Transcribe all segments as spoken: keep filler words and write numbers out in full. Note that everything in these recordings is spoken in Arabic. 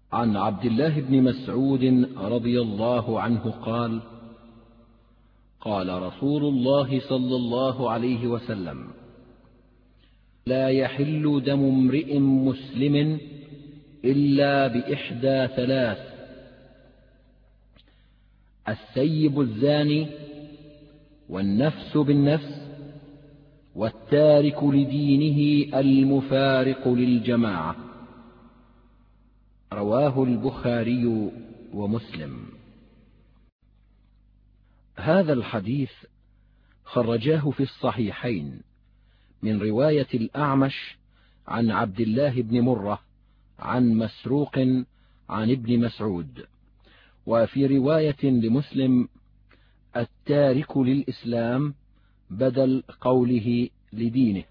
عن عبد الله بن مسعود رضي الله عنه قال: قال رسول الله صلى الله عليه وسلم: لا يحل دم امرئ مسلم إلا بإحدى ثلاث: الثيب الزاني، والنفس بالنفس، والتارك لدينه المفارق للجماعة. رواه البخاري ومسلم. هذا الحديث خرجاه في الصحيحين من رواية الأعمش عن عبد الله بن مرة عن مسروق عن ابن مسعود، وفي رواية لمسلم: التارك للإسلام بدل قوله لدينه.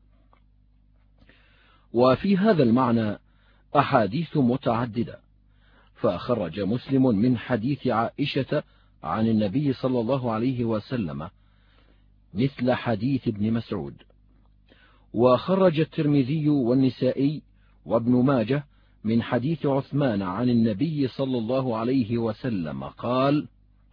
وفي هذا المعنى أحاديث متعددة، فخرج مسلم من حديث عائشة عن النبي صلى الله عليه وسلم مثل حديث ابن مسعود، وخرج الترمذي والنسائي وابن ماجه من حديث عثمان عن النبي صلى الله عليه وسلم قال: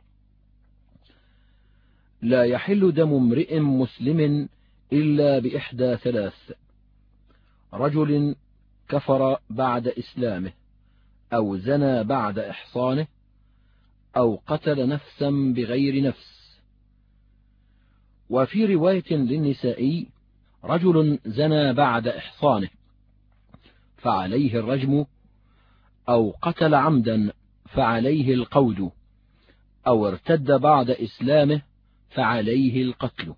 لا يحل دم امرئ مسلم إلا بإحدى ثلاث: رجل كفر بعد إسلامه، أو زنى بعد إحصانه، أو قتل نفسا بغير نفس. وفي رواية للنسائي: رجل زنى بعد إحصانه فعليه الرجم، أو قتل عمدا فعليه القود، أو ارتد بعد إسلامه فعليه القتل.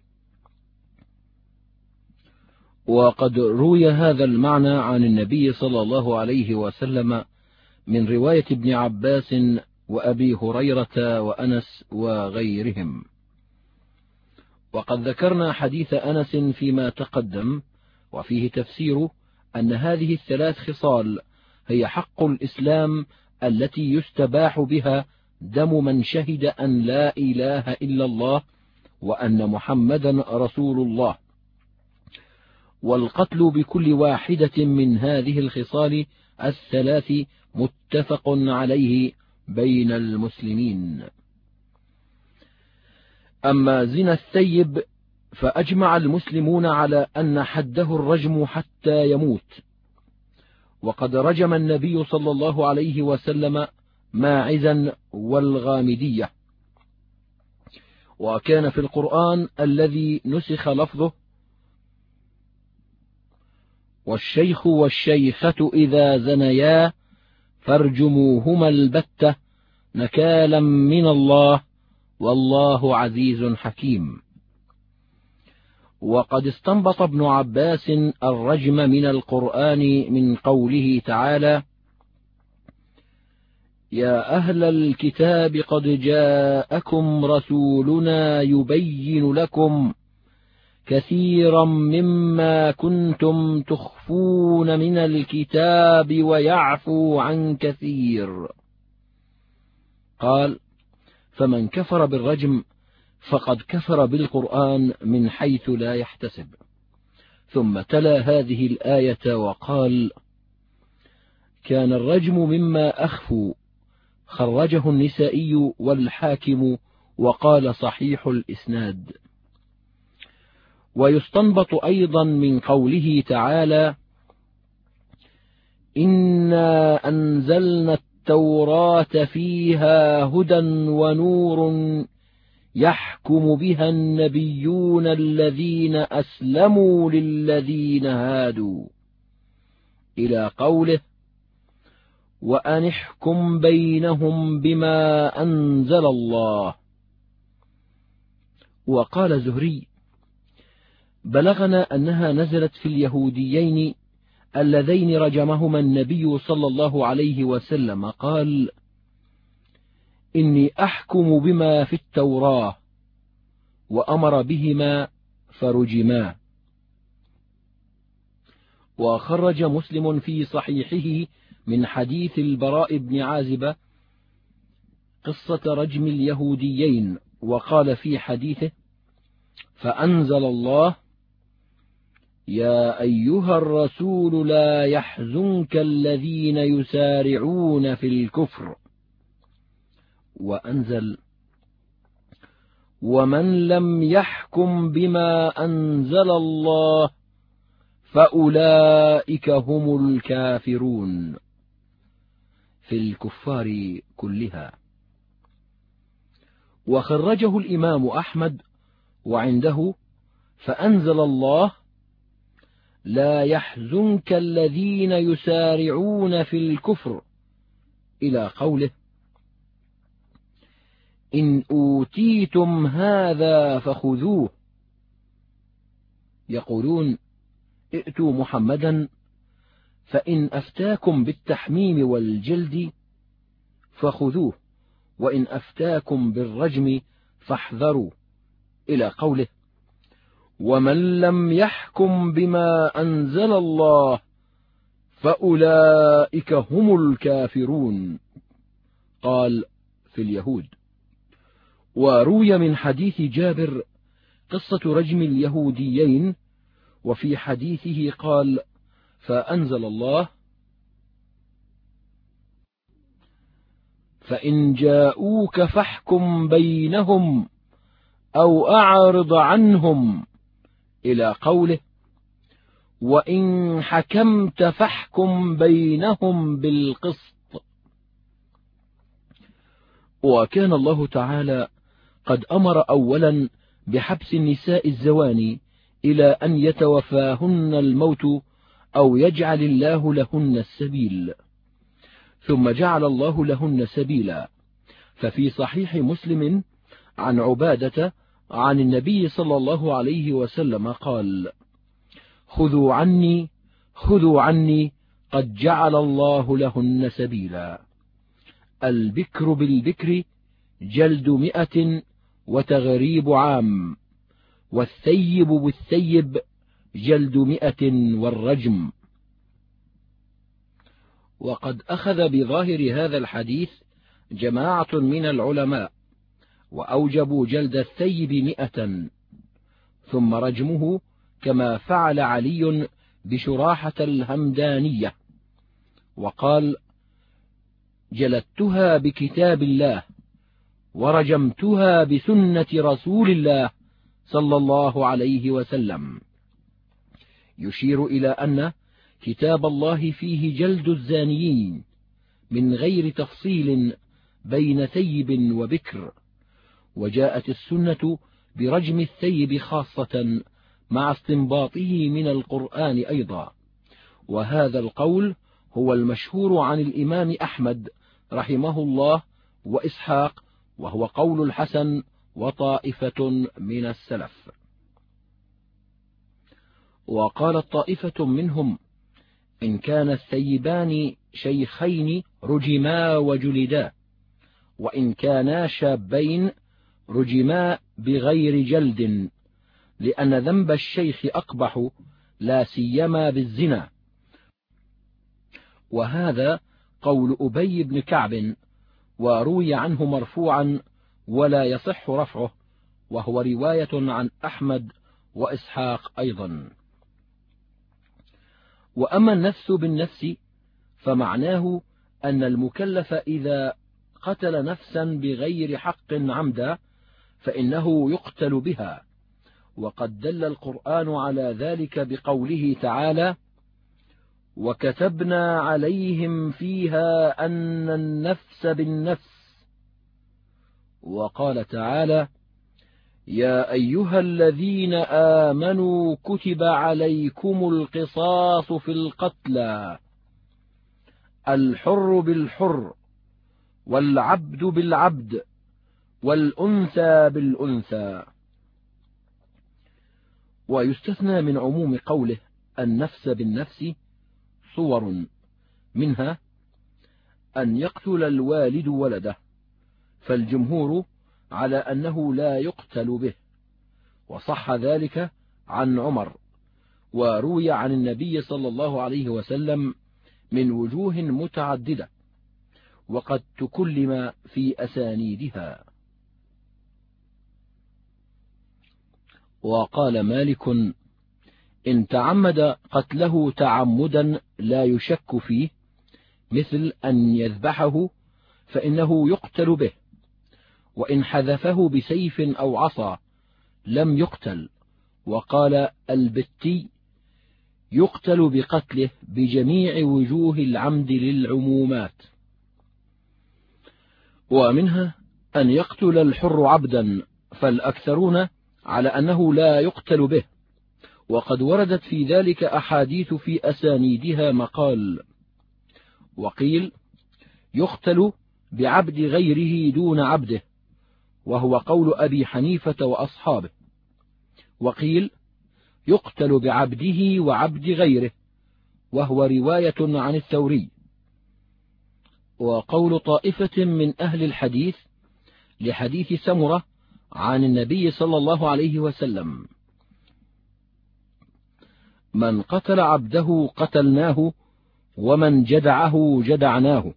وقد روي هذا المعنى عن النبي صلى الله عليه وسلم من رواية ابن عباس وأبي هريرة وأنس وغيرهم. وقد ذكرنا حديث أنس فيما تقدم، وفيه تفسير أن هذه الثلاث خصال هي حق الإسلام التي يستباح بها دم من شهد أن لا إله إلا الله وأن محمدا رسول الله، والقتل بكل واحدة من هذه الخصال الثلاث متفق عليه بين المسلمين. أما زنا الثيب فأجمع المسلمون على أن حده الرجم حتى يموت، وقد رجم النبي صلى الله عليه وسلم ماعزا والغامدية. وكان في القرآن الذي نسخ لفظه: والشيخ والشيخة إذا زنيا فارجموهما البتة نكالا من الله والله عزيز حكيم. وقد استنبط ابن عباس الرجم من القرآن من قوله تعالى: يا أهل الكتاب قد جاءكم رسولنا يبين لكم كثيرا مما كنتم تخفون من الكتاب ويعفو عن كثير. قال: فمن كفر بالرجم فقد كفر بالقرآن من حيث لا يحتسب. ثم تلا هذه الآية وقال: كان الرجم مما أخفوا. خرجه النسائي والحاكم وقال صحيح الإسناد. ويستنبط أيضا من قوله تعالى: إنا أنزلنا التوراة فيها هدى ونور يحكم بها النبيون الذين أسلموا للذين هادوا، إلى قوله: وأن احكم بينهم بما أنزل الله. وقال زهري: بلغنا أنها نزلت في اليهوديين اللذين رجمهما النبي صلى الله عليه وسلم. قال: إني أحكم بما في التوراة، وأمر بهما فرجما. وخرج مسلم في صحيحه من حديث البراء بن عازب قصة رجم اليهوديين، وقال في حديثه: فأنزل الله: يا أيها الرسول لا يحزنك الذين يسارعون في الكفر، وأنزل ومن لم يحكم بما أنزل الله فأولئك هم الكافرون في الكفار كلها. وخرجه الإمام أحمد وعنده فأنزل الله لا يحزنك الذين يسارعون في الكفر إلى قوله إن أوتيتم هذا فخذوه، يقولون ائتوا محمدا فإن أفتاكم بالتحميم والجلد فخذوه وإن أفتاكم بالرجم فاحذروا، إلى قوله ومن لم يحكم بما أنزل الله فأولئك هم الكافرون، قال في اليهود. وروي من حديث جابر قصة رجم اليهوديين، وفي حديثه قال فأنزل الله فإن جاءوك فاحكم بينهم أو أعرض عنهم، إلى قوله وإن حكمت فاحكم بينهم بالقسط. وكان الله تعالى قد أمر أولا بحبس النساء الزواني إلى أن يتوفاهن الموت أو يجعل الله لهن السبيل، ثم جعل الله لهن سبيلا. ففي صحيح مسلم عن عبادة عن النبي صلى الله عليه وسلم قال خذوا عني خذوا عني قد جعل الله لهن سبيلا. البكر بالبكر جلد مئة وتغريب عام، والثيب بالثيب جلد مئة والرجم. وقد أخذ بظاهر هذا الحديث جماعة من العلماء وأوجبوا جلد الثيب مئة ثم رجمه كما فعل علي بشراحة الهمدانية، وقال جلدتها بكتاب الله ورجمتها بسنة رسول الله صلى الله عليه وسلم، يشير إلى أن كتاب الله فيه جلد الزانيين من غير تفصيل بين ثيب وبكر. وجاءت السنة برجم الثيب خاصة مع استنباطه من القرآن أيضا، وهذا القول هو المشهور عن الإمام أحمد رحمه الله وإسحاق، وهو قول الحسن وطائفة من السلف. وقالت طائفة منهم إن كان الثيبان شيخين رجما وجلدا، وإن كانا شابين رجما بغير جلد، لأن ذنب الشيخ أقبح لا سيما بالزنا. وهذا قول أبي بن كعب، وروي عنه مرفوعا ولا يصح رفعه، وهو رواية عن أحمد وإسحاق أيضا. وأما النفس بالنفس فمعناه أن المكلف إذا قتل نفسا بغير حق عمدا فإنه يقتل بها، وقد دل القرآن على ذلك بقوله تعالى وكتبنا عليهم فيها أن النفس بالنفس. وقال تعالى يا أيها الذين آمنوا كتب عليكم القصاص في القتلى الحر بالحر والعبد بالعبد والأنثى بالأنثى. ويستثنى من عموم قوله النفس بالنفس صور، منها أن يقتل الوالد ولده، فالجمهور على أنه لا يقتل به، وصح ذلك عن عمر، وروي عن النبي صلى الله عليه وسلم من وجوه متعددة، وقد تكلم في أسانيدها. وقال مالك إن تعمد قتله تعمدا لا يشك فيه، مثل أن يذبحه، فإنه يقتل به، وإن حذفه بسيف أو عصا لم يقتل. وقال البتي: يقتل بقتله بجميع وجوه العمد للعمومات. ومنها أن يقتل الحر عبدا، فالأكثرون على أنه لا يقتل به، وقد وردت في ذلك أحاديث في أسانيدها مقال. وقيل: يقتل بعبد غيره دون عبده، وهو قول أبي حنيفة وأصحابه. وقيل: يقتل بعبده وعبد غيره، وهو رواية عن الثوري. وقول طائفة من أهل الحديث لحديث سمرة عن النبي صلى الله عليه وسلم: من قتل عبده قتلناه، ومن جدعه جدعناه.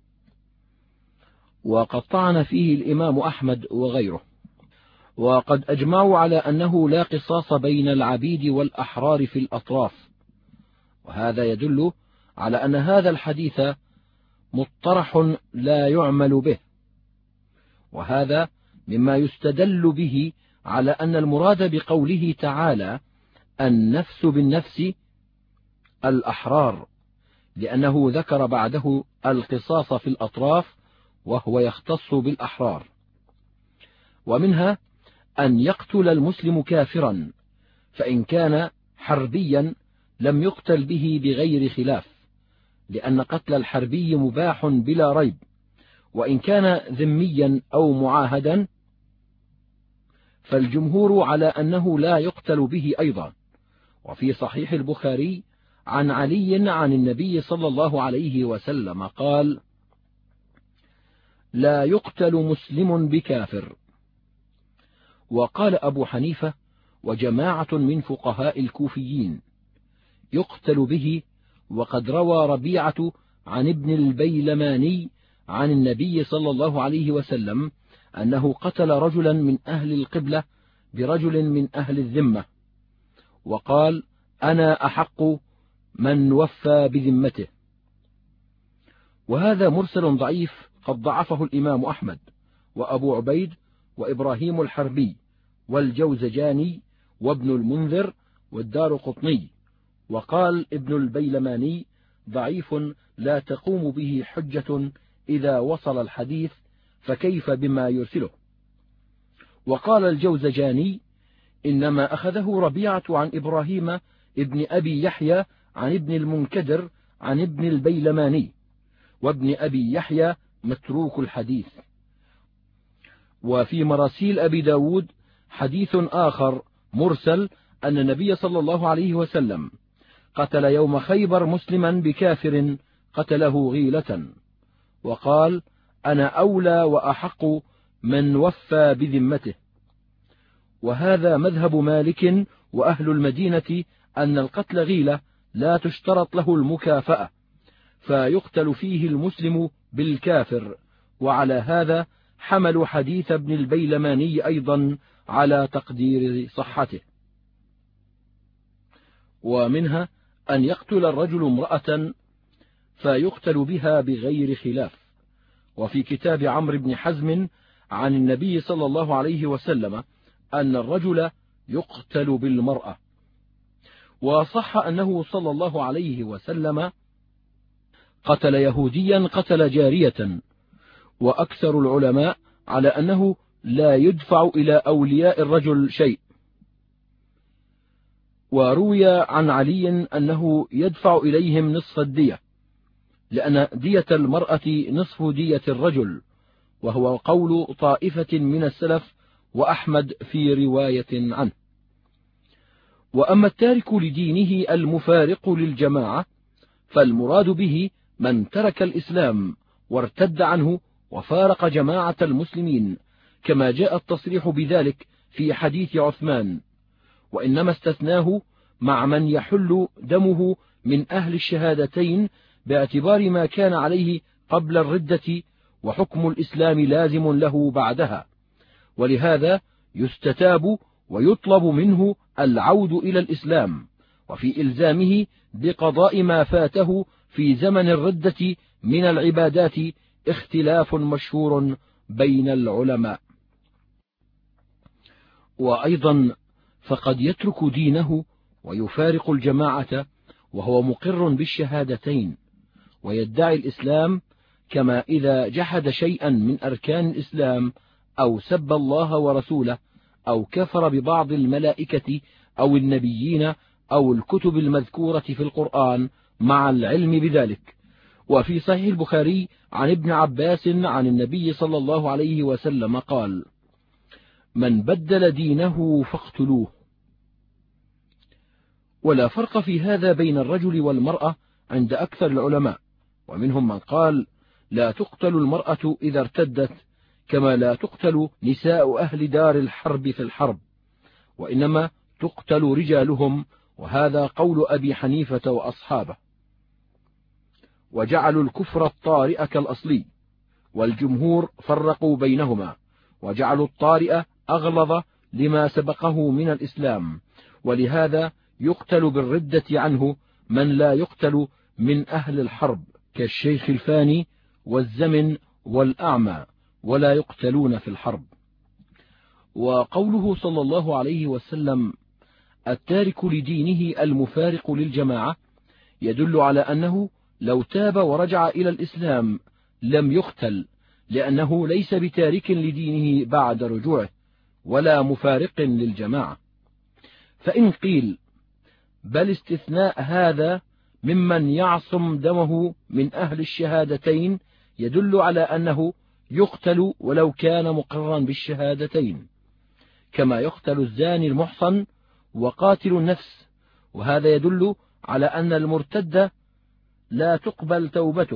وقد طعن فيه الإمام أحمد وغيره. وقد أجمعوا على أنه لا قصاص بين العبيد والأحرار في الأطراف، وهذا يدل على أن هذا الحديث مطرح لا يعمل به، وهذا مما يستدل به على أن المراد بقوله تعالى النفس بالنفس الأحرار، لأنه ذكر بعده القصاص في الأطراف، وهو يختص بالأحرار. ومنها أن يقتل المسلم كافرا، فإن كان حربيا لم يقتل به بغير خلاف، لأن قتل الحربي مباح بلا ريب، وإن كان ذميا أو معاهدا فالجمهور على أنه لا يقتل به أيضا. وفي صحيح البخاري عن علي عن النبي صلى الله عليه وسلم قال: لا يقتل مسلم بكافر. وقال أبو حنيفة وجماعة من فقهاء الكوفيين: يقتل به، وقد روى ربيعة عن ابن البيلماني عن النبي صلى الله عليه وسلم أنه قتل رجلا من أهل القبلة برجل من أهل الذمة، وقال: أنا أحق من وفى بذمته. وهذا مرسل ضعيف قد ضعفه الإمام أحمد وأبو عبيد وإبراهيم الحربي والجوزجاني وابن المنذر والدار قطني. وقال ابن البيلماني: ضعيف لا تقوم به حجة إذا وصل الحديث، فكيف بما يرسله. وقال الجوزجاني: إنما أخذه ربيعة عن إبراهيم ابن أبي يحيى عن ابن المنكدر عن ابن البيلماني، وابن أبي يحيى متروك الحديث. وفي مراسيل أبي داود حديث آخر مرسل أن النبي صلى الله عليه وسلم قتل يوم خيبر مسلما بكافر قتله غيلة، وقال: أنا أولى وأحق من وفى بذمته. وهذا مذهب مالك وأهل المدينة، أن القتل غيلة لا تشترط له المكافأة، فيقتل فيه المسلم بالكافر. وعلى هذا حملوا حديث ابن البيلماني أيضا على تقدير صحته. ومنها أن يقتل الرجل امرأة فيقتل بها بغير خلاف. وفي كتاب عمرو بن حزم عن النبي صلى الله عليه وسلم أن الرجل يقتل بالمرأة. وصح أنه صلى الله عليه وسلم قتل يهوديا قتل جارية. وأكثر العلماء على أنه لا يدفع إلى أولياء الرجل شيء. وروي عن علي أنه يدفع إليهم نصف الدية، لأن دية المرأة نصف دية الرجل، وهو قول طائفة من السلف وأحمد في رواية عنه. وأما التارك لدينه المفارق للجماعة فالمراد به من ترك الإسلام وارتد عنه وفارق جماعة المسلمين، كما جاء التصريح بذلك في حديث عثمان، وإنما استثناه مع من يحل دمه من أهل الشهادتين باعتبار ما كان عليه قبل الردة، وحكم الإسلام لازم له بعدها، ولهذا يستتاب ويطلب منه العود إلى الإسلام، وفي إلزامه بقضاء ما فاته في زمن الردة من العبادات اختلاف مشهور بين العلماء. وأيضا فقد يترك دينه ويفارق الجماعة وهو مقر بالشهادتين ويدعي الإسلام، كما إذا جحد شيئا من أركان الإسلام أو سب الله ورسوله أو كفر ببعض الملائكة أو النبيين أو الكتب المذكورة في القرآن مع العلم بذلك. وفي صحيح البخاري عن ابن عباس عن النبي صلى الله عليه وسلم قال: من بدل دينه فاقتلوه. ولا فرق في هذا بين الرجل والمرأة عند أكثر العلماء، ومنهم من قال: لا تقتل المرأة إذا ارتدت، كما لا تقتل نساء أهل دار الحرب في الحرب، وإنما تقتل رجالهم، وهذا قول أبي حنيفة وأصحابه. وجعلوا الكفر الطارئ كالأصلي، والجمهور فرقوا بينهما وجعلوا الطارئ أغلظ لما سبقه من الإسلام، ولهذا يقتل بالردة عنه من لا يقتل من أهل الحرب كالشيخ الفاني والزمن والأعمى، ولا يقتلون في الحرب. وقوله صلى الله عليه وسلم: التارك لدينه المفارق للجماعة، يدل على أنه لو تاب ورجع إلى الإسلام لم يقتل، لأنه ليس بتارك لدينه بعد رجوعه ولا مفارق للجماعة. فإن قيل بل استثناء هذا ممن يعصم دمه من أهل الشهادتين يدل على أنه يقتل ولو كان مقرا بالشهادتين، كما يقتل الزاني المحصن وقاتل النفس، وهذا يدل على أن المرتد لا تقبل توبته،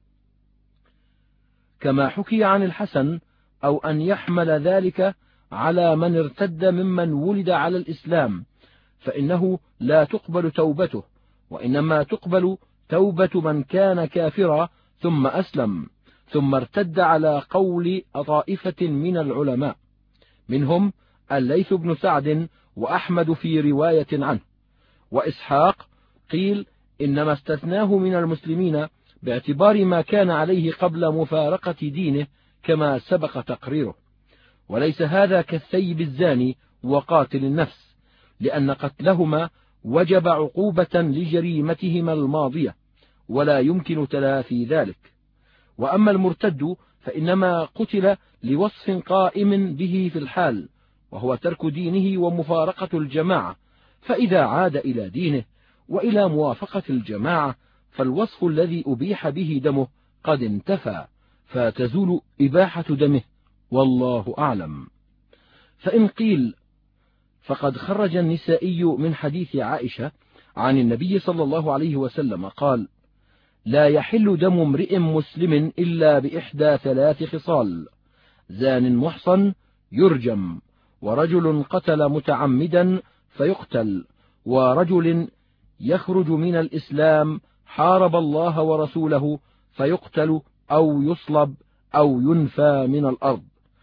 كما حكي عن الحسن، أو أن يحمل ذلك على من ارتد ممن ولد على الإسلام، فإنه لا تقبل توبته، وإنما تقبل توبة من كان كافرا ثم أسلم ثم ارتد، على قول طائفة من العلماء، منهم الليث بن سعد وأحمد في رواية عنه، وإسحاق قيل إنما استثناه من المسلمين باعتبار ما كان عليه قبل مفارقة دينه كما سبق تقريره، وليس هذا كالثيب الزاني وقاتل النفس، لأن قتلهما وجب عقوبة لجريمتهما الماضية ولا يمكن تلافي ذلك. وأما المرتد فإنما قتل لوصف قائم به في الحال، وهو ترك دينه ومفارقة الجماعة، فإذا عاد إلى دينه وإلى موافقة الجماعة فالوصف الذي أبيح به دمه قد انتفى، فتزول إباحة دمه، والله أعلم. فإن قيل فقد خرج النسائي من حديث عائشة عن النبي صلى الله عليه وسلم قال: لا يحل دم امرئ مسلم إلا بإحدى ثلاث خصال: زان محصن يرجم، ورجل قتل متعمدا فيقتل، ورجل يخرج من الإسلام حارب الله ورسوله فيقتل أو يصلب أو ينفى من الأرض.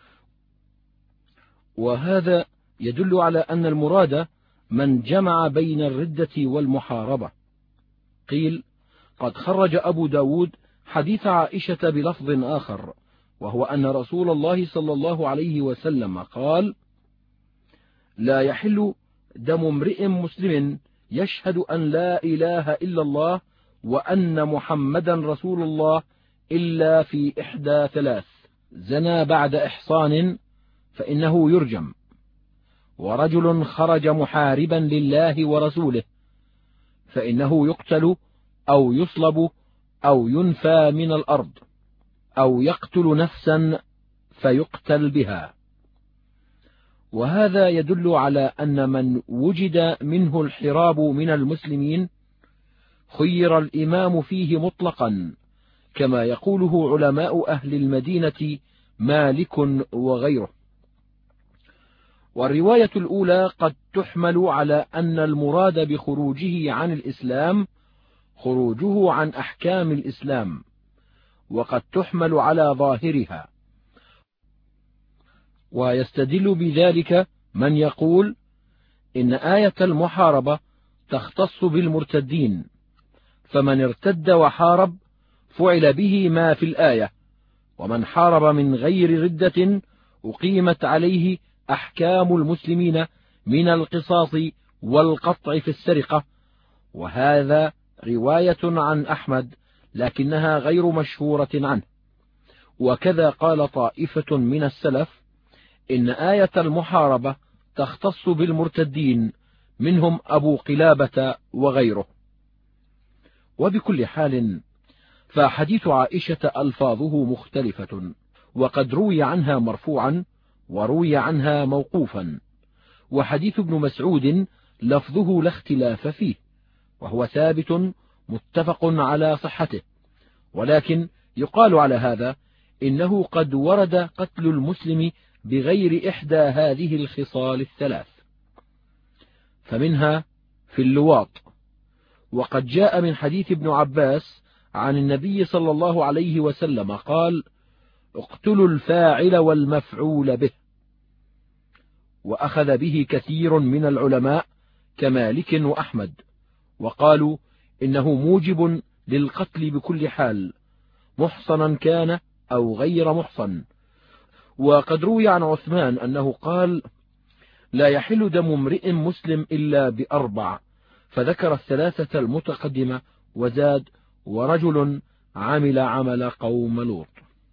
وهذا يدل على أن المراد من جمع بين الردة والمحاربة. قيل قد خرج أبو داود حديث عائشة بلفظ آخر، وهو أن رسول الله صلى الله عليه وسلم قال: لا يحل دم امرئ مسلم يشهد أن لا إله إلا الله وأن محمدا رسول الله إلا في إحدى ثلاث: زنى بعد إحصان فإنه يرجم، ورجل خرج محاربا لله ورسوله فإنه يقتل أو يصلب أو ينفى من الأرض، أو يقتل نفسا فيقتل بها. وهذا يدل على أن من وجد منه الحراب من المسلمين خير الإمام فيه مطلقا، كما يقوله علماء أهل المدينة مالك وغيره. والرواية الأولى قد تحمل على أن المراد بخروجه عن الإسلام خروجه عن أحكام الإسلام، وقد تحمل على ظاهرها، ويستدل بذلك من يقول إن آية المحاربة تختص بالمرتدين، فمن ارتد وحارب فعل به ما في الآية، ومن حارب من غير ردة أقيمت عليه أحكام المسلمين من القصاص والقطع في السرقة. وهذا رواية عن أحمد لكنها غير مشهورة عنه. وكذا قال طائفة من السلف إن آية المحاربة تختص بالمرتدين، منهم أبو قلابة وغيره. وبكل حال فحديث عائشة ألفاظه مختلفة، وقد روي عنها مرفوعا وروي عنها موقوفا، وحديث ابن مسعود لفظه لا اختلاف فيه، وهو ثابت متفق على صحته، ولكن يقال على هذا إنه قد ورد قتل المسلم بغير إحدى هذه الخصال الثلاث، فمنها في اللواط. وقد جاء من حديث ابن عباس عن النبي صلى الله عليه وسلم قال: اقتلوا الفاعل والمفعول به. وأخذ به كثير من العلماء كمالك وأحمد، وقالوا إنه موجب للقتل بكل حال، محصنا كان أو غير محصن. وقد روي عن عثمان أنه قال: لا يحل دم امرئ مسلم إلا بأربع، فذكر الثلاثة المتقدمة وزاد: ورجل عمل عمل قوم لوط.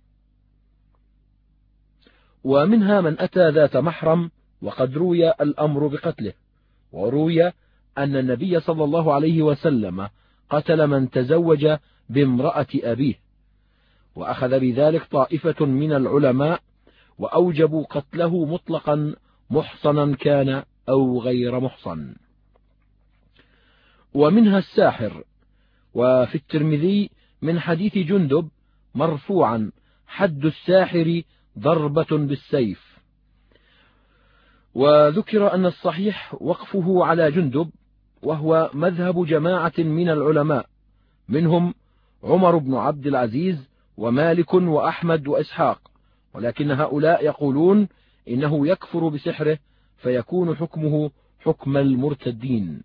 ومنها من أتى ذات محرم، وقد روي الأمر بقتله، وروي أن النبي صلى الله عليه وسلم قتل من تزوج بامرأة أبيه، وأخذ بذلك طائفة من العلماء وأوجبوا قتله مطلقا محصنا كان أو غير محصن. ومنها الساحر. وفي الترمذي من حديث جندب مرفوعا: حد الساحر ضربة بالسيف. وذكر أن الصحيح وقفه على جندب، وهو مذهب جماعة من العلماء، منهم عمر بن عبد العزيز ومالك وأحمد وإسحاق، ولكن هؤلاء يقولون إنه يكفر بسحره فيكون حكمه حكم المرتدين.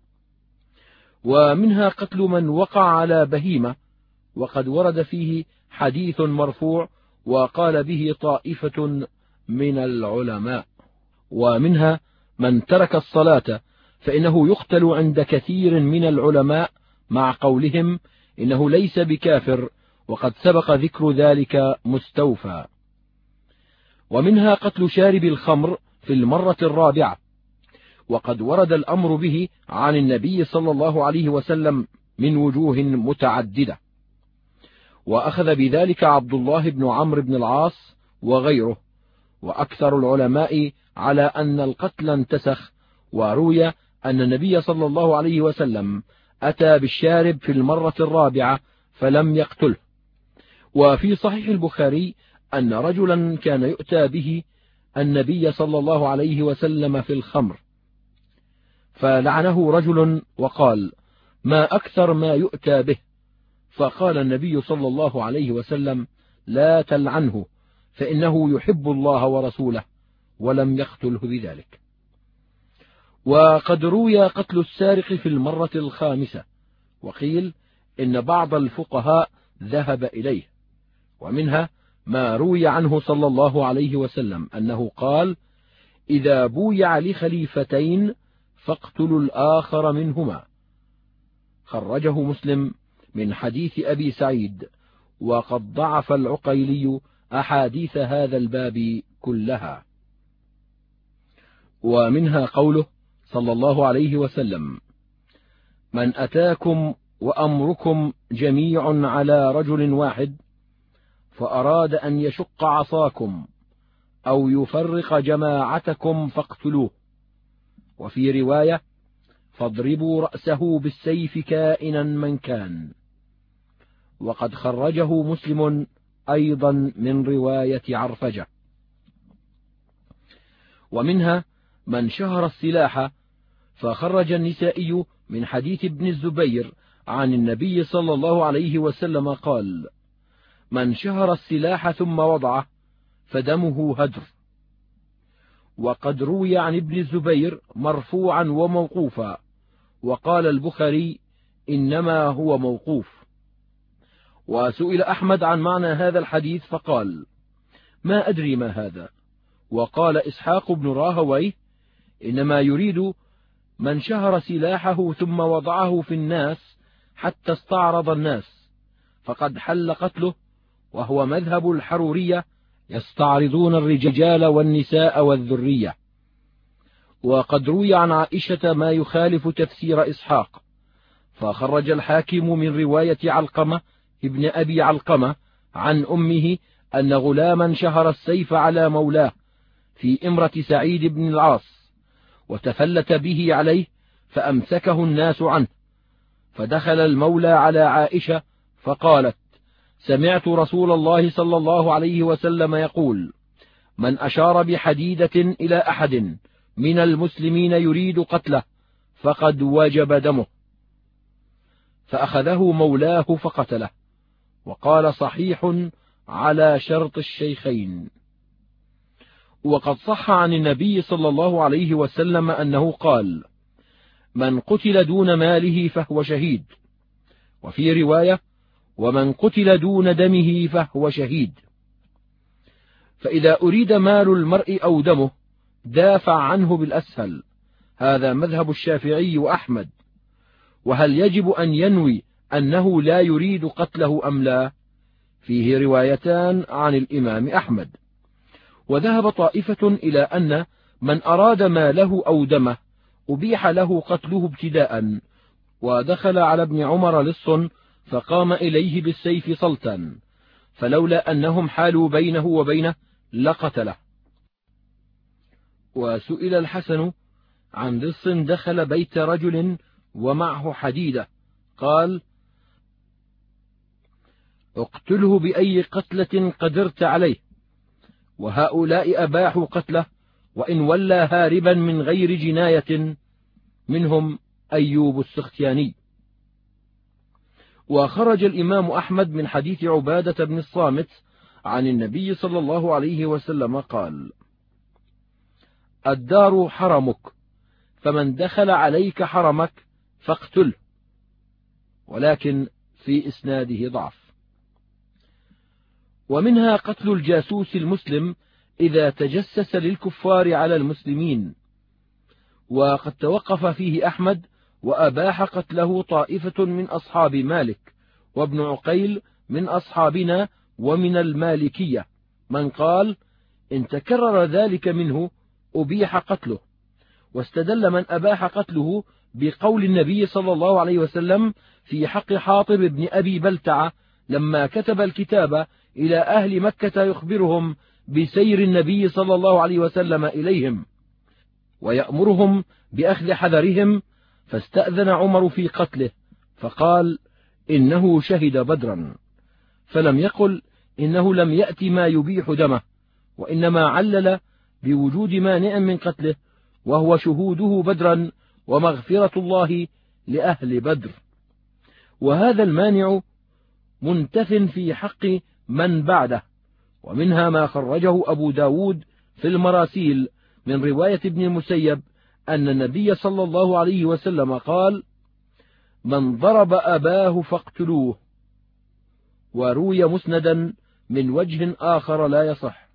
ومنها قتل من وقع على بهيمة، وقد ورد فيه حديث مرفوع وقال به طائفة من العلماء. ومنها من ترك الصلاة فإنه يقتل عند كثير من العلماء، مع قولهم إنه ليس بكافر، وقد سبق ذكر ذلك مستوفى. ومنها قتل شارب الخمر في المرة الرابعة، وقد ورد الأمر به عن النبي صلى الله عليه وسلم من وجوه متعددة، وأخذ بذلك عبد الله بن عمرو بن العاص وغيره، وأكثر العلماء على أن القتل انتسخ. وروي أن النبي صلى الله عليه وسلم أتى بالشارب في المرة الرابعة فلم يقتله. وفي صحيح البخاري أن رجلا كان يؤتى به النبي صلى الله عليه وسلم في الخمر، فلعنه رجل وقال: ما أكثر ما يؤتى به. فقال النبي صلى الله عليه وسلم: لا تلعنه، فإنه يحب الله ورسوله، ولم يقتله بذلك. وقد روي قتل السارق في المرة الخامسة، وقيل إن بعض الفقهاء ذهب إليه. ومنها ما روي عنه صلى الله عليه وسلم أنه قال: إذا بويع لخليفتين فاقتلوا الآخر منهما. خرجه مسلم من حديث أبي سعيد، وقد ضعف العقيلي أحاديث هذا الباب كلها. ومنها قوله صلى الله عليه وسلم: من أتاكم وأمركم جميع على رجل واحد فأراد أن يشق عصاكم أو يفرق جماعتكم فاقتلوه. وفي رواية: فاضربوا رأسه بالسيف كائنا من كان. وقد خرجه مسلم أيضا من رواية عرفجة. ومنها من شهر السلاح، فخرج النسائي من حديث ابن الزبير عن النبي صلى الله عليه وسلم قال: من شهر السلاح ثم وضعه فدمه هدر. وقد روي عن ابن الزبير مرفوعا وموقوفا، وقال البخاري إنما هو موقوف. وسئل أحمد عن معنى هذا الحديث فقال ما أدري ما هذا. وقال إسحاق بن راهويه إنما يريد من شهر سلاحه ثم وضعه في الناس حتى استعرض الناس فقد حل قتله، وهو مذهب الحرورية يستعرضون الرجال والنساء والذرية. وقد روي عن عائشة ما يخالف تفسير إسحاق، فخرج الحاكم من رواية علقمة ابن أبي علقمة عن أمه أن غلاما شهر السيف على مولاه في إمرة سعيد بن العاص، وتفلت به عليه فأمسكه الناس عنه، فدخل المولى على عائشة فقالت سمعت رسول الله صلى الله عليه وسلم يقول من أشار بحديدة إلى أحد من المسلمين يريد قتله فقد وجب دمه، فأخذه مولاه فقتله. وقال صحيح على شرط الشيخين. وقد صح عن النبي صلى الله عليه وسلم أنه قال من قتل دون ماله فهو شهيد، وفي رواية ومن قتل دون دمه فهو شهيد. فإذا أريد مال المرء أو دمه دافع عنه بالأسهل، هذا مذهب الشافعي وأحمد. وهل يجب أن ينوي أنه لا يريد قتله أم لا؟ فيه روايتان عن الإمام أحمد. وذهب طائفة إلى أن من أراد ماله أو دمه أبيح له قتله ابتداء، ودخل على ابن عمر لص فقام إليه بالسيف صلتا، فلولا أنهم حالوا بينه وبينه لقتله. وسئل الحسن عن لص دخل بيت رجل ومعه حديدة قال اقتله بأي قتلة قدرت عليه، وهؤلاء أباحوا قتله وإن ولى هاربا من غير جناية، منهم أيوب السختياني. وخرج الإمام أحمد من حديث عبادة بن الصامت عن النبي صلى الله عليه وسلم قال الدار حرمك، فمن دخل عليك حرمك فاقتله، ولكن في إسناده ضعف. ومنها قتل الجاسوس المسلم إذا تجسس للكفار على المسلمين، وقد توقف فيه أحمد وأباح قتله طائفة من أصحاب مالك وابن عقيل من أصحابنا ومن المالكية، من قال إن تكرر ذلك منه أبيح قتله. واستدل من أباح قتله بقول النبي صلى الله عليه وسلم في حق حاطب بن أبي بلتعة لما كتب الكتاب إلى أهل مكة يخبرهم بسير النبي صلى الله عليه وسلم إليهم ويأمرهم بأخذ حذرهم، فاستأذن عمر في قتله فقال إنه شهد بدرا، فلم يقل إنه لم يأت ما يبيح دمه، وإنما علل بوجود مانع من قتله وهو شهوده بدرا ومغفرة الله لأهل بدر. وهذا المانع منتف في حق من بعده. ومنها ما خرجه أبو داود في المراسيل من رواية ابن المسيب أن النبي صلى الله عليه وسلم قال من ضرب أباه فاقتلوه، وروي مسندا من وجه آخر لا يصح.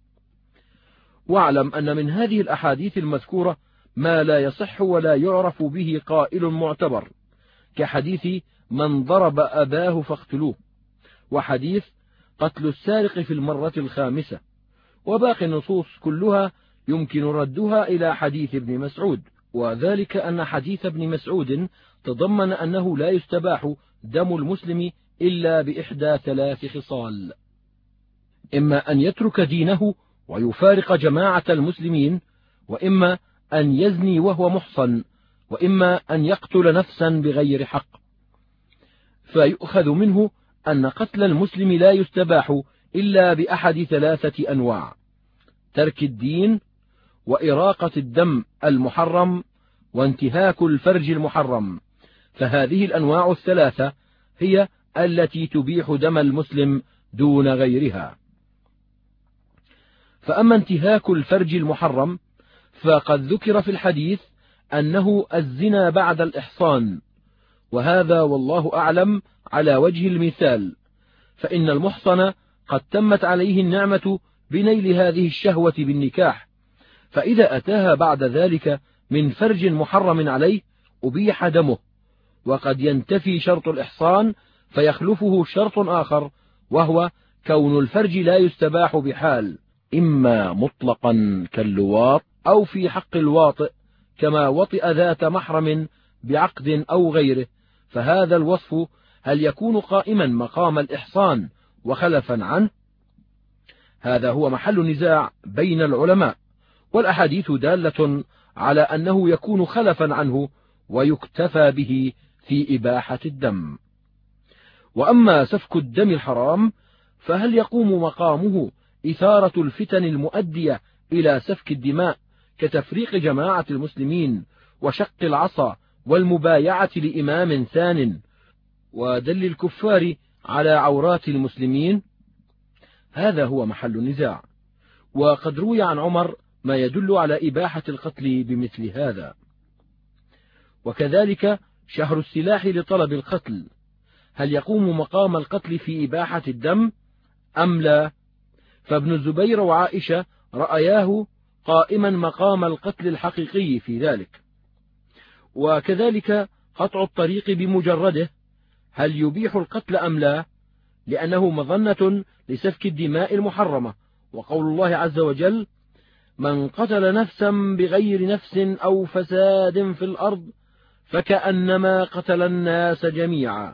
واعلم أن من هذه الأحاديث المذكورة ما لا يصح ولا يعرف به قائل معتبر، كحديث من ضرب أباه فاقتلوه، وحديث قتل السارق في المرة الخامسة، وباقي النصوص كلها يمكن ردها إلى حديث ابن مسعود، وذلك أن حديث ابن مسعود تضمن أنه لا يستباح دم المسلم إلا بإحدى ثلاث خصال: إما أن يترك دينه ويفارق جماعة المسلمين، وإما أن يزني وهو محصن، وإما أن يقتل نفسا بغير حق. فيؤخذ منه أن قتل المسلم لا يستباح إلا بأحد ثلاثة أنواع: ترك الدين، وإراقة الدم المحرم، وانتهاك الفرج المحرم. فهذه الأنواع الثلاثة هي التي تبيح دم المسلم دون غيرها. فأما انتهاك الفرج المحرم فقد ذكر في الحديث أنه الزنا بعد الإحصان، وهذا والله أعلم على وجه المثال، فإن المحصن قد تمت عليه النعمة بنيل هذه الشهوة بالنكاح، فإذا أتاها بعد ذلك من فرج محرم عليه أبيح دمه، وقد ينتفي شرط الإحصان فيخلفه شرط آخر، وهو كون الفرج لا يستباح بحال، إما مطلقا كاللواط أو في حق الواطئ كما وطئ ذات محرم بعقد أو غيره، فهذا الوصف هل يكون قائما مقام الإحصان وخلفا عنه؟ هذا هو محل نزاع بين العلماء، والأحاديث دالة على أنه يكون خلفا عنه ويكتفى به في إباحة الدم. وأما سفك الدم الحرام فهل يقوم مقامه إثارة الفتن المؤدية إلى سفك الدماء كتفريق جماعة المسلمين وشق العصا والمبايعة لإمام ثان ودل الكفار على عورات المسلمين؟ هذا هو محل النزاع، وقد روي عن عمر ما يدل على إباحة القتل بمثل هذا. وكذلك شهر السلاح لطلب القتل، هل يقوم مقام القتل في إباحة الدم أم لا؟ فابن الزبير وعائشة رأياه قائما مقام القتل الحقيقي في ذلك. وكذلك قطع الطريق بمجرده، هل يبيح القتل أم لا؟ لأنه مظنة لسفك الدماء المحرمة، وقول الله عز وجل: من قتل نفسا بغير نفس أو فساد في الأرض فكأنما قتل الناس جميعا،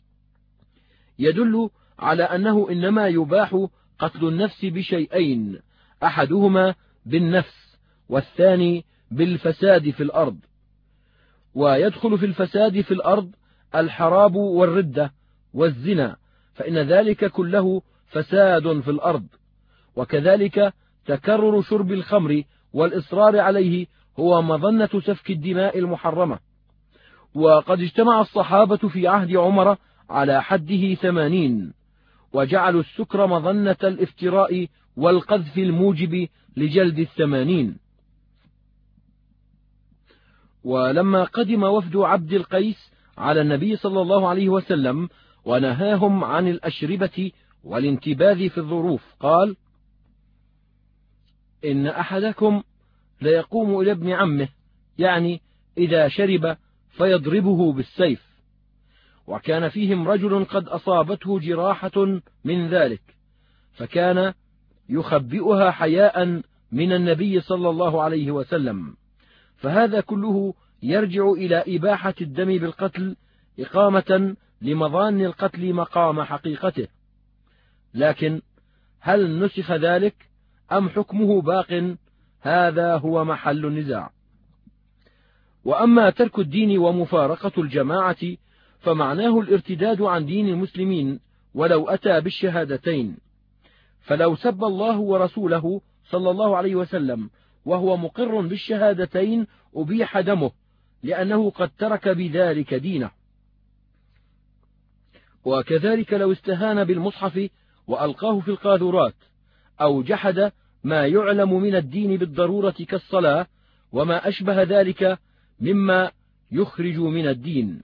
يدل على أنه إنما يباح قتل النفس بشيئين، أحدهما بالنفس والثاني بالفساد في الأرض. ويدخل في الفساد في الأرض الحراب والردة والزنا، فإن ذلك كله فساد في الأرض. وكذلك تكرر شرب الخمر والإصرار عليه هو مظنة سفك الدماء المحرمة. وقد اجتمع الصحابة في عهد عمر على حده ثمانين، وجعلوا السكر مظنة الافتراء والقذف الموجب لجلد الثمانين. ولما قدم وفد عبد القيس على النبي صلى الله عليه وسلم ونهاهم عن الأشربة والانتباذ في الظروف، قال: إن أحدكم ليقوم إلى ابن عمه، يعني إذا شرب فيضربه بالسيف. وكان فيهم رجل قد أصابته جراحة من ذلك، فكان يخبئها حياء من النبي صلى الله عليه وسلم. فهذا كله يرجع إلى إباحة الدم بالقتل إقامة لمظان القتل مقام حقيقته. لكن هل نسخ ذلك أم حكمه باق؟ هذا هو محل النزاع. وأما ترك الدين ومفارقة الجماعة فمعناه الارتداد عن دين المسلمين ولو أتى بالشهادتين، فلو سب الله ورسوله صلى الله عليه وسلم وهو مقر بالشهادتين أبيح دمه، لأنه قد ترك بذلك دينه. وكذلك لو استهان بالمصحف وألقاه في القاذورات، أو جحد ما يعلم من الدين بالضرورة كالصلاة وما أشبه ذلك مما يخرج من الدين.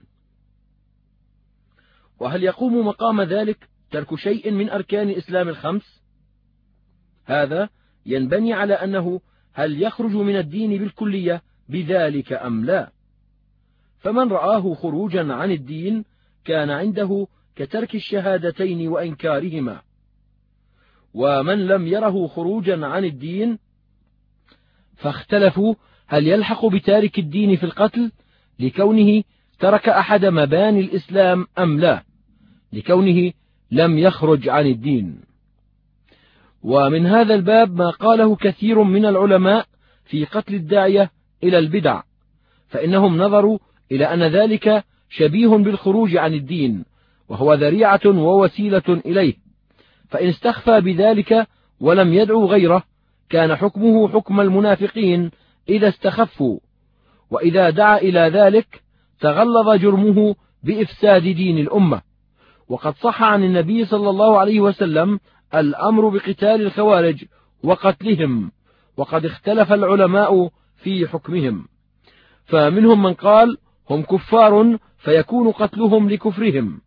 وهل يقوم مقام ذلك ترك شيء من أركان الإسلام الخمس؟ هذا ينبني على أنه هل يخرج من الدين بالكلية بذلك أم لا. فمن رآه خروجا عن الدين كان عنده كترك الشهادتين وإنكارهما، ومن لم يره خروجا عن الدين فاختلفوا هل يلحق بتارك الدين في القتل لكونه ترك أحد مباني الإسلام أم لا، لكونه لم يخرج عن الدين. ومن هذا الباب ما قاله كثير من العلماء في قتل الداعية إلى البدع، فإنهم نظروا إلى أن ذلك شبيه بالخروج عن الدين، وهو ذريعة ووسيلة إليه، فإن استخفى بذلك ولم يدعو غيره كان حكمه حكم المنافقين إذا استخفوا، وإذا دعا إلى ذلك تغلظ جرمه بإفساد دين الأمة. وقد صح عن النبي صلى الله عليه وسلم الأمر بقتال الخوارج وقتلهم، وقد اختلف العلماء في حكمهم، فمنهم من قال هم كفار فيكون قتلهم لكفرهم،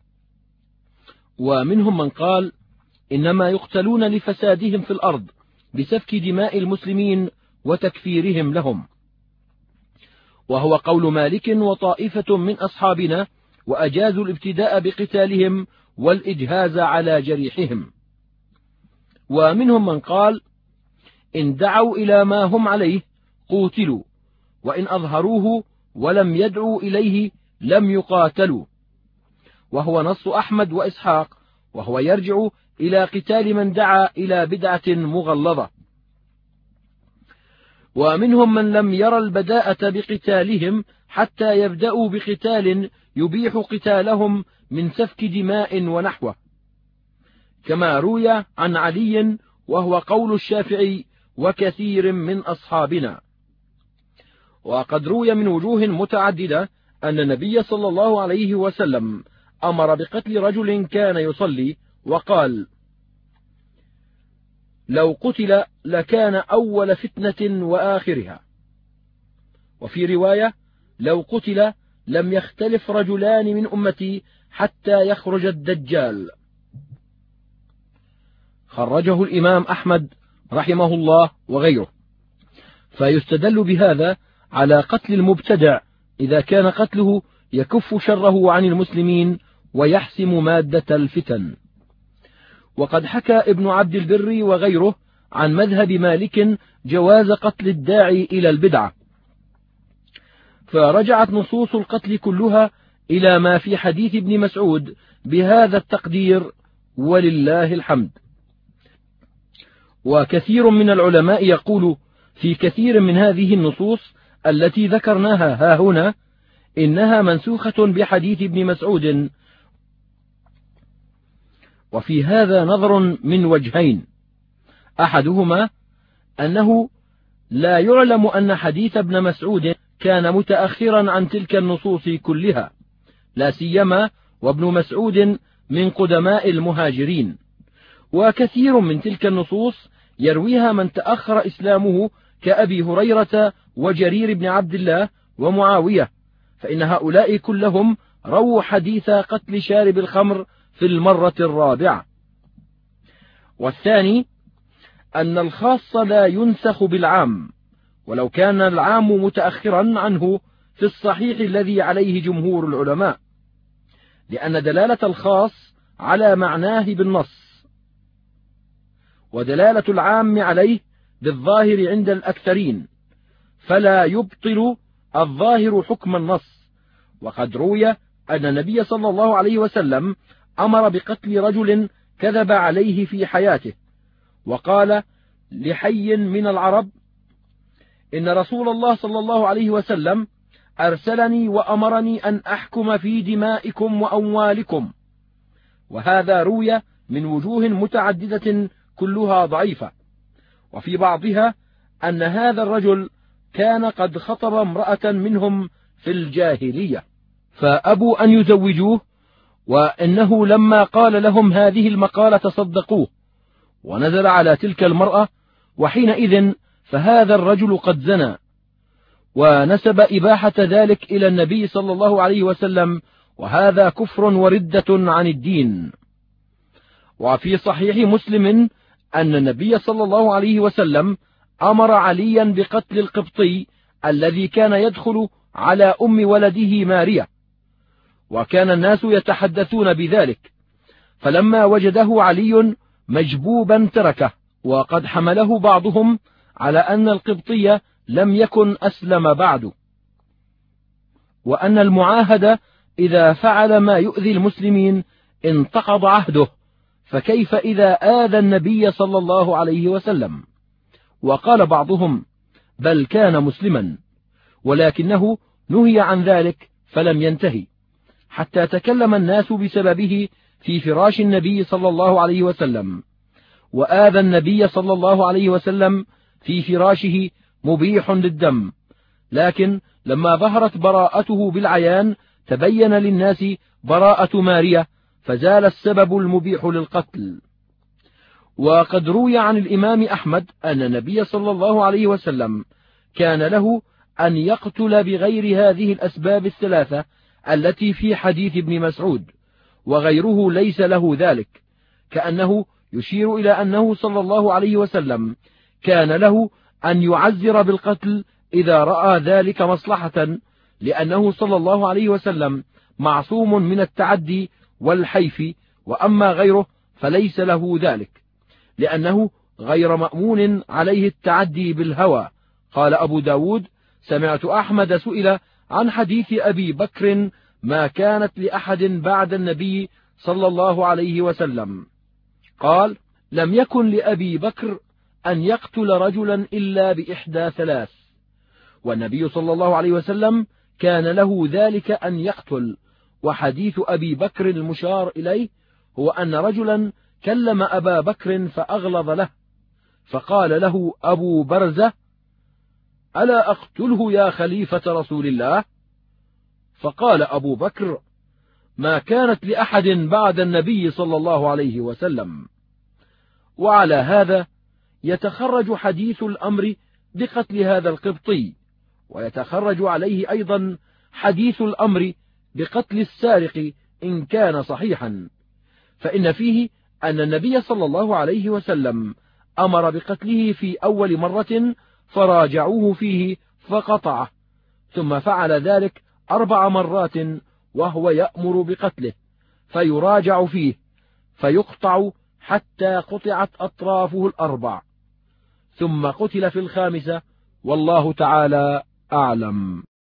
ومنهم من قال إنما يقتلون لفسادهم في الأرض بسفك دماء المسلمين وتكفيرهم لهم، وهو قول مالك وطائفة من أصحابنا، وأجازوا الابتداء بقتالهم والإجهاز على جريحهم. ومنهم من قال إن دعوا إلى ما هم عليه قوتلوا، وإن أظهروه ولم يدعوا إليه لم يقاتلوا، وهو نص أحمد وإسحاق، وهو يرجع إلى قتال من دعا إلى بدعة مغلظة. ومنهم من لم ير البداءة بقتالهم حتى يبدأوا بقتال يبيح قتالهم من سفك دماء ونحوه، كما روي عن علي، وهو قول الشافعي وكثير من أصحابنا. وقد روي من وجوه متعددة أن النبي صلى الله عليه وسلم أمر بقتل رجل كان يصلي وقال لو قتل لكان أول فتنة وآخرها، وفي رواية لو قتل لم يختلف رجلان من أمتي حتى يخرج الدجال. خرجه الإمام أحمد رحمه الله وغيره. فيستدل بهذا على قتل المبتدع إذا كان قتله يكف شره عن المسلمين ويحسم مادة الفتن. وقد حكى ابن عبد البر وغيره عن مذهب مالك جواز قتل الداعي إلى البدعة، فرجعت نصوص القتل كلها إلى ما في حديث ابن مسعود بهذا التقدير ولله الحمد. وكثير من العلماء يقول في كثير من هذه النصوص التي ذكرناها ها هنا إنها منسوخة بحديث ابن مسعود. وفي هذا نظر من وجهين: أحدهما أنه لا يعلم أن حديث ابن مسعود كان متأخرا عن تلك النصوص كلها، لا سيما وابن مسعود من قدماء المهاجرين، وكثير من تلك النصوص يرويها من تأخر إسلامه كأبي هريرة وجرير بن عبد الله ومعاوية، فإن هؤلاء كلهم رووا حديث قتل شارب الخمر في المرة الرابعة. والثاني أن الخاص لا ينسخ بالعام، ولو كان العام متأخرا عنه في الصحيح الذي عليه جمهور العلماء، لأن دلالة الخاص على معناه بالنص، ودلالة العام عليه بالظاهر عند الأكثرين، فلا يبطل الظاهر حكم النص. وقد روي أن النبي صلى الله عليه وسلم أمر بقتل رجل كذب عليه في حياته، وقال لحي من العرب إن رسول الله صلى الله عليه وسلم أرسلني وأمرني أن أحكم في دمائكم وأموالكم. وهذا روي من وجوه متعددة كلها ضعيفة، وفي بعضها أن هذا الرجل كان قد خطب امرأة منهم في الجاهلية فأبوا أن يزوجوه، وإنه لما قال لهم هذه المقالة صدقوه ونزل على تلك المرأة، وحينئذ فهذا الرجل قد زنى، ونسب إباحة ذلك إلى النبي صلى الله عليه وسلم، وهذا كفر وردة عن الدين. وفي صحيح مسلم أن النبي صلى الله عليه وسلم أمر عليا بقتل القبطي الذي كان يدخل على أم ولده ماريا، وكان الناس يتحدثون بذلك، فلما وجده علي مجبوبا تركه، وقد حمله بعضهم على أن القبطي لم يكن أسلم بعد، وأن المعاهد إذا فعل ما يؤذي المسلمين انتقض عهده، فكيف إذا آذى النبي صلى الله عليه وسلم؟ وقال بعضهم بل كان مسلما، ولكنه نهي عن ذلك فلم ينتهي، حتى تكلم الناس بسببه في فراش النبي صلى الله عليه وسلم، وآذى النبي صلى الله عليه وسلم في فراشه مبيح للدم، لكن لما ظهرت براءته بالعيان تبين للناس براءة ماريا، فزال السبب المبيح للقتل. وقد روي عن الإمام أحمد أن النبي صلى الله عليه وسلم كان له أن يقتل بغير هذه الأسباب الثلاثة التي في حديث ابن مسعود، وغيره ليس له ذلك، كأنه يشير إلى أنه صلى الله عليه وسلم كان له أن يعزر بالقتل إذا رأى ذلك مصلحة، لأنه صلى الله عليه وسلم معصوم من التعدي والحيف، وأما غيره فليس له ذلك، لأنه غير مأمون عليه التعدي بالهوى. قال أبو داود: سمعت أحمد سئل عن حديث أبي بكر ما كانت لأحد بعد النبي صلى الله عليه وسلم، قال: لم يكن لأبي بكر أن يقتل رجلا إلا بإحدى ثلاث، والنبي صلى الله عليه وسلم كان له ذلك أن يقتل. وحديث أبي بكر المشار إليه هو أن رجلا كلم أبا بكر فأغلظ له، فقال له أبو برزة: ألا أقتله يا خليفة رسول الله؟ فقال أبو بكر: ما كانت لأحد بعد النبي صلى الله عليه وسلم. وعلى هذا يتخرج حديث الأمر بقتل هذا القبطي، ويتخرج عليه أيضا حديث الأمر بقتل السارق إن كان صحيحا، فإن فيه أن النبي صلى الله عليه وسلم أمر بقتله في أول مرة فراجعوه فيه فقطعه، ثم فعل ذلك أربع مرات وهو يأمر بقتله فيراجع فيه فيقطع حتى قطعت أطرافه الأربع، ثم قتل في الخامسة، والله تعالى أعلم.